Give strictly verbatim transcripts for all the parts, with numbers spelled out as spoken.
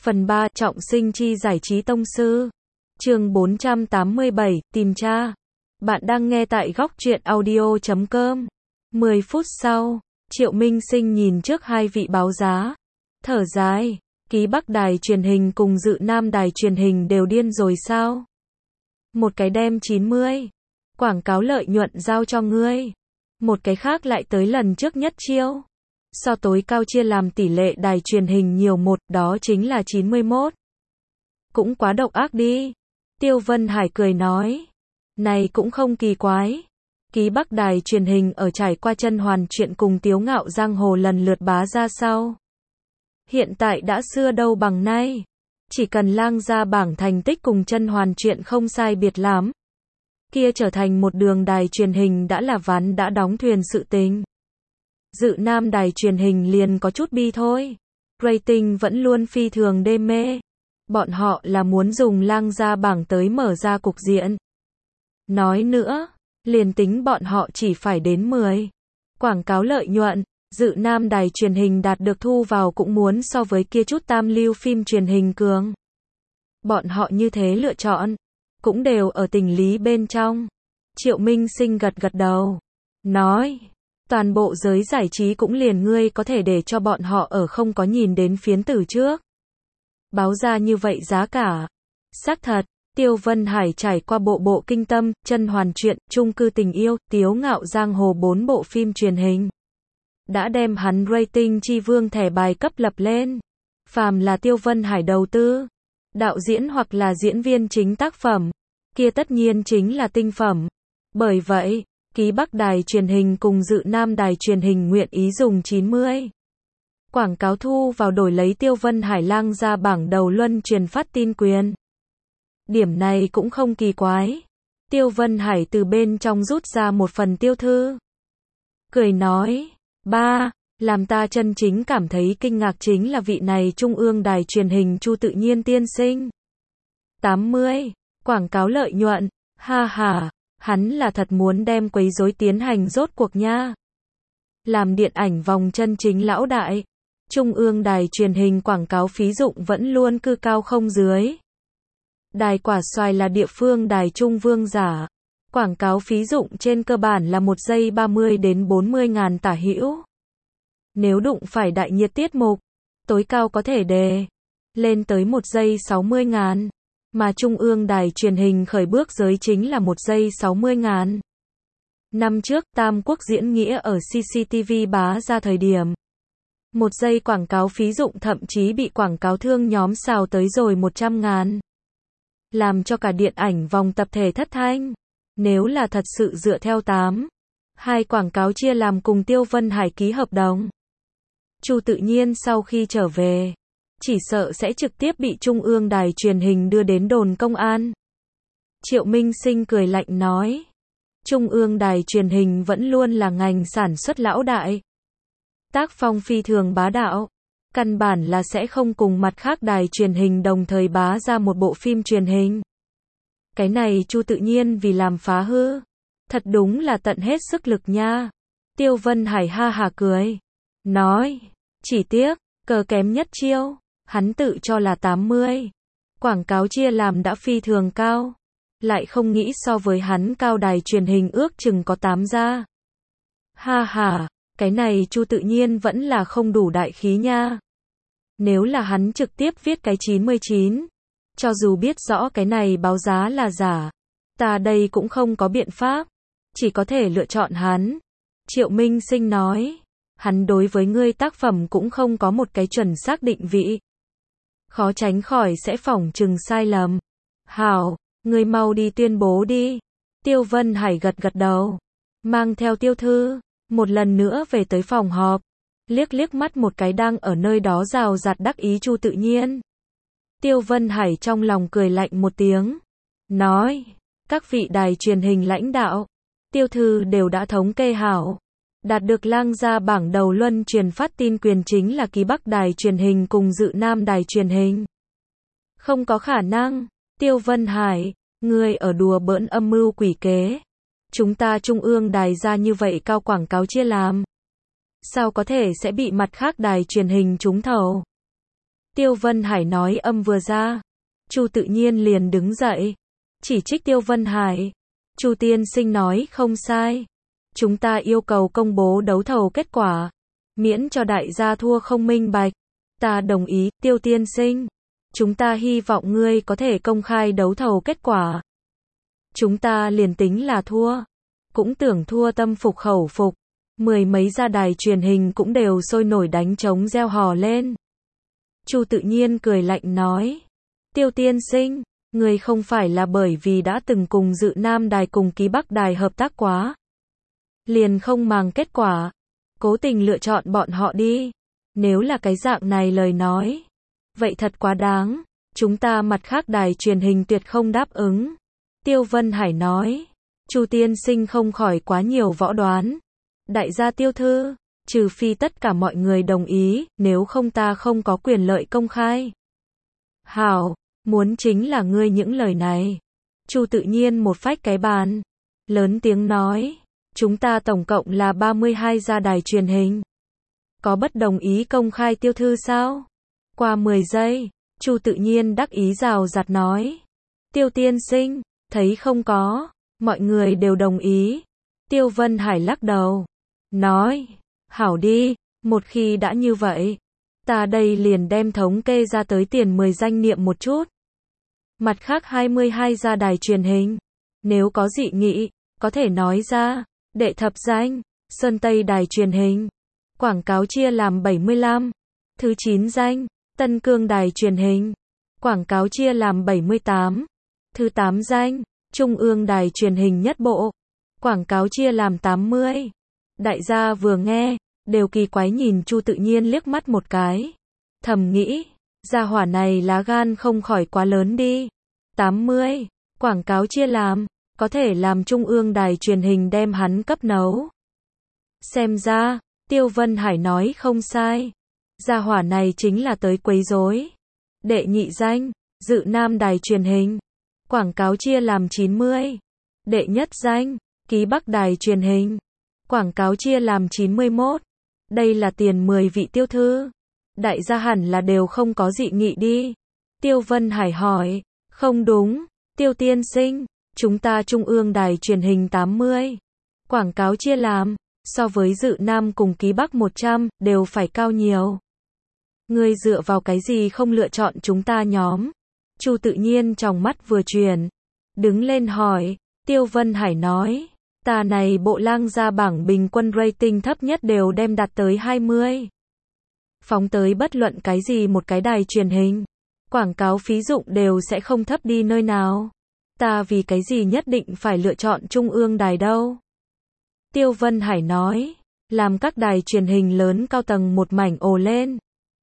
Phần ba, trọng sinh chi giải trí tông sư. Chương bốn trăm tám mươi bảy, tìm cha. Bạn đang nghe tại góc truyện audio chấm com. mười phút sau, Triệu Minh Sinh nhìn trước hai vị báo giá. Thở dài, ký Bắc đài truyền hình cùng Dự Nam đài truyền hình đều điên rồi sao? Một cái đem chín mươi. Quảng cáo lợi nhuận giao cho ngươi. Một cái khác lại tới lần trước nhất chiêu. So tối cao chia làm tỷ lệ đài truyền hình nhiều một, đó chính là chín mươi mốt. Cũng quá độc ác đi. Tiêu Vân Hải cười nói. Này cũng không kỳ quái. Ký Bắc đài truyền hình ở trải qua Chân Hoàn Truyện cùng Tiếu Ngạo Giang Hồ lần lượt bá ra sau. Hiện tại đã xưa đâu bằng nay. Chỉ cần lang ra bảng thành tích cùng Chân Hoàn Truyện không sai biệt lắm. Kia trở thành một đường đài truyền hình đã là ván đã đóng thuyền sự tình. Dự Nam đài truyền hình liền có chút bi thôi. Rating vẫn luôn phi thường đê mê. Bọn họ là muốn dùng lang ra bảng tới mở ra cục diện. Nói nữa, liền tính bọn họ chỉ phải đến mười. Quảng cáo lợi nhuận, Dự Nam đài truyền hình đạt được thu vào cũng muốn so với kia chút tam lưu phim truyền hình cường. Bọn họ như thế lựa chọn, cũng đều ở tình lý bên trong. Triệu Minh Sinh gật gật đầu, nói, toàn bộ giới giải trí cũng liền ngươi có thể để cho bọn họ ở không có nhìn đến phiến tử trước. Báo ra như vậy giá cả. Xác thật, Tiêu Vân Hải trải qua bộ bộ Kinh Tâm, Chân Hoàn Truyện, Chung Cư Tình Yêu, Tiếu Ngạo Giang Hồ bốn bộ phim truyền hình. Đã đem hắn rating chi vương thẻ bài cấp lập lên. Phàm là Tiêu Vân Hải đầu tư, đạo diễn hoặc là diễn viên chính tác phẩm, kia tất nhiên chính là tinh phẩm. Bởi vậy, ký Bắc đài truyền hình cùng Dự Nam đài truyền hình nguyện ý dùng chín mươi. Quảng cáo thu vào đổi lấy Tiêu Vân Hải lang ra bảng đầu luân truyền phát tin quyền. Điểm này cũng không kỳ quái. Tiêu Vân Hải từ bên trong rút ra một phần tiêu thư. Cười nói, ba, làm ta chân chính cảm thấy kinh ngạc chính là vị này Trung ương đài truyền hình Chu Tự Nhiên tiên sinh. tám mươi. Quảng cáo lợi nhuận, ha ha, hắn là thật muốn đem quấy rối tiến hành rốt cuộc nha. Làm điện ảnh vòng chân chính lão đại, Trung ương đài truyền hình quảng cáo phí dụng vẫn luôn cư cao không dưới. Đài Quả Xoài là địa phương đài trung vương giả. Quảng cáo phí dụng trên cơ bản là một giây ba mươi đến bốn mươi ngàn tả hữu. Nếu đụng phải đại nhiệt tiết mục, tối cao có thể đề lên tới một giây sáu mươi ngàn. Mà Trung ương đài truyền hình khởi bước giới chính là một giây sáu mươi ngàn. Năm trước, Tam Quốc Diễn Nghĩa ở xê xê tê vê bá ra thời điểm. Một giây quảng cáo phí dụng thậm chí bị quảng cáo thương nhóm xào tới rồi một trăm ngàn. Làm cho cả điện ảnh vòng tập thể thất thanh. Nếu là thật sự dựa theo tám, hai quảng cáo chia làm cùng Tiêu Vân Hải ký hợp đồng. Chu Tự Nhiên sau khi trở về, chỉ sợ sẽ trực tiếp bị Trung ương đài truyền hình đưa đến đồn công an. Triệu Minh Sinh cười lạnh nói, Trung ương đài truyền hình vẫn luôn là ngành sản xuất lão đại. Tác phong phi thường bá đạo, căn bản là sẽ không cùng mặt khác đài truyền hình đồng thời bá ra một bộ phim truyền hình. Cái này Chu Tự Nhiên vì làm phá hư, thật đúng là tận hết sức lực nha. Tiêu Vân Hải ha hà cười, nói, chỉ tiếc, cờ kém nhất chiêu, hắn tự cho là tám mươi. Quảng cáo chia làm đã phi thường cao, lại không nghĩ so với hắn cao đài truyền hình ước chừng có tám ra. Ha ha, cái này Chu Tự Nhiên vẫn là không đủ đại khí nha. Nếu là hắn trực tiếp viết cái chín mươi chín, cho dù biết rõ cái này báo giá là giả, ta đây cũng không có biện pháp, chỉ có thể lựa chọn hắn. Triệu Minh Sinh nói, hắn đối với ngươi tác phẩm cũng không có một cái chuẩn xác định vị. Khó tránh khỏi sẽ phỏng chừng sai lầm. Hảo, ngươi mau đi tuyên bố đi. Tiêu Vân Hải gật gật đầu, mang theo tiêu thư, một lần nữa về tới phòng họp, liếc liếc mắt một cái đang ở nơi đó rào rạt đắc ý Chu Tự Nhiên. Tiêu Vân Hải trong lòng cười lạnh một tiếng, nói, các vị đài truyền hình lãnh đạo, tiêu thư đều đã thống kê hảo, đạt được lang ra bảng đầu luân truyền phát tin quyền chính là ký Bắc đài truyền hình cùng Dự Nam đài truyền hình. Không có khả năng, Tiêu Vân Hải, ngươi ở đùa bỡn âm mưu quỷ kế. Chúng ta Trung ương đài ra như vậy cao quảng cáo chia làm. Sao có thể sẽ bị mặt khác đài truyền hình trúng thầu? Tiêu Vân Hải nói âm vừa ra, Chu Tự Nhiên liền đứng dậy, chỉ trích Tiêu Vân Hải. Chu tiên sinh nói không sai. Chúng ta yêu cầu công bố đấu thầu kết quả, miễn cho đại gia thua không minh bạch. Ta đồng ý, Tiêu tiên sinh. Chúng ta hy vọng ngươi có thể công khai đấu thầu kết quả. Chúng ta liền tính là thua, cũng tưởng thua tâm phục khẩu phục. Mười mấy gia đài truyền hình cũng đều sôi nổi đánh trống reo hò lên. Chu Tự Nhiên cười lạnh nói, Tiêu tiên sinh, người không phải là bởi vì đã từng cùng Dự Nam đài cùng Ký Bắc đài hợp tác quá, liền không màng kết quả, cố tình lựa chọn bọn họ đi. Nếu là cái dạng này lời nói, vậy thật quá đáng, chúng ta mặt khác đài truyền hình tuyệt không đáp ứng. Tiêu Vân Hải nói, Chu tiên sinh không khỏi quá nhiều võ đoán. Đại gia Tiêu thư, trừ phi tất cả mọi người đồng ý, nếu không ta không có quyền lợi công khai. Hảo, muốn chính là ngươi những lời này. Chu Tự Nhiên một phách cái bàn, lớn tiếng nói, chúng ta tổng cộng là ba mươi hai gia đài truyền hình. Có bất đồng ý công khai Tiêu thư sao? Qua mười giây, Chu Tự Nhiên đắc ý rào rạt nói, Tiêu tiên sinh, thấy không có, mọi người đều đồng ý. Tiêu Vân Hải lắc đầu, nói, hảo đi, một khi đã như vậy, ta đây liền đem thống kê ra tới tiền mười danh niệm một chút. Mặt khác hai mươi hai gia đài truyền hình, nếu có dị nghị, có thể nói ra. Đệ thập danh, Sơn Tây đài truyền hình, quảng cáo chia làm bảy mươi lăm. Thứ chín danh, Tân Cương đài truyền hình, quảng cáo chia làm bảy mươi tám. Thứ tám danh, Trung ương đài truyền hình nhất bộ, quảng cáo chia làm tám mươi. Đại gia vừa nghe, đều kỳ quái nhìn Chu Tự Nhiên liếc mắt một cái. Thầm nghĩ, gia hỏa này lá gan không khỏi quá lớn đi. tám mươi, quảng cáo chia làm, có thể làm Trung ương đài truyền hình đem hắn cấp nấu. Xem ra, Tiêu Vân Hải nói không sai. Gia hỏa này chính là tới quấy rối. Đệ nhị danh, Dự Nam đài truyền hình, quảng cáo chia làm chín mươi. Đệ nhất danh, Ký Bắc đài truyền hình, quảng cáo chia làm chín mươi mốt. Đây là tiền mười vị tiêu thư. Đại gia hẳn là đều không có dị nghị đi. Tiêu Vân Hải hỏi, không đúng, Tiêu tiên sinh, chúng ta Trung ương đài truyền hình tám mươi. Quảng cáo chia làm, so với Dự Nam cùng Ký Bắc một trăm, đều phải cao nhiều. Ngươi dựa vào cái gì không lựa chọn chúng ta nhóm? Chu Tự Nhiên trong mắt vừa chuyển, đứng lên hỏi. Tiêu Vân Hải nói, ta này bộ lang gia bảng bình quân rating thấp nhất đều đem đạt tới hai mươi. Phóng tới bất luận cái gì một cái đài truyền hình, quảng cáo phí dụng đều sẽ không thấp đi nơi nào. Ta vì cái gì nhất định phải lựa chọn Trung ương đài đâu? Tiêu Vân Hải nói, làm các đài truyền hình lớn cao tầng một mảnh ồ lên.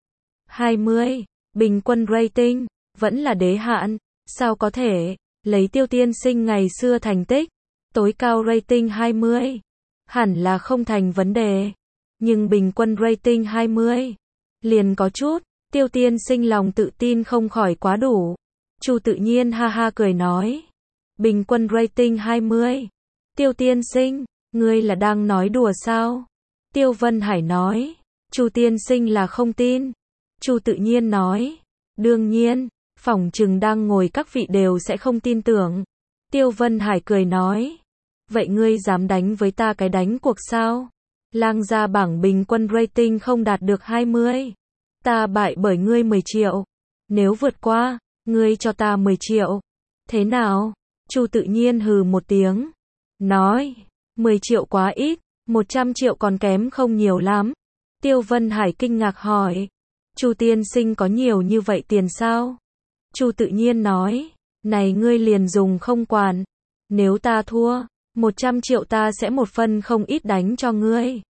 hai mươi, bình quân rating, vẫn là đế hạn, sao có thể, lấy Tiêu tiên sinh ngày xưa thành tích, tối cao rating hai mươi, hẳn là không thành vấn đề. Nhưng bình quân rating hai mươi, liền có chút, Tiêu tiên sinh lòng tự tin không khỏi quá đủ. Chu Tự Nhiên ha ha cười nói, bình quân rating hai mươi. Tiêu tiên sinh, ngươi là đang nói đùa sao? Tiêu Vân Hải nói, Chu tiên sinh là không tin. Chu Tự Nhiên nói, đương nhiên, phỏng chừng đang ngồi các vị đều sẽ không tin tưởng. Tiêu Vân Hải cười nói, vậy ngươi dám đánh với ta cái đánh cuộc sao? Lang gia bảng bình quân rating không đạt được hai mươi. Ta bại bởi ngươi mười triệu. Nếu vượt qua, ngươi cho ta mười triệu. Thế nào? Chu Tự Nhiên hừ một tiếng, nói, mười triệu quá ít, một trăm triệu còn kém không nhiều lắm. Tiêu Vân Hải kinh ngạc hỏi, Chu tiên sinh có nhiều như vậy tiền sao? Chu Tự Nhiên nói, này ngươi liền dùng không quản. Nếu ta thua, một trăm triệu ta sẽ một phân không ít đánh cho ngươi.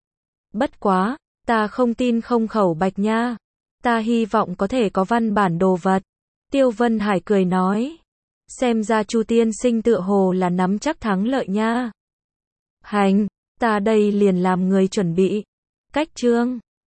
Bất quá, ta không tin không khẩu bạch nha. Ta hy vọng có thể có văn bản đồ vật. Tiêu Vân Hải cười nói, xem ra Chu tiên sinh tựa hồ là nắm chắc thắng lợi nha. Hành, ta đây liền làm người chuẩn bị. Cách chương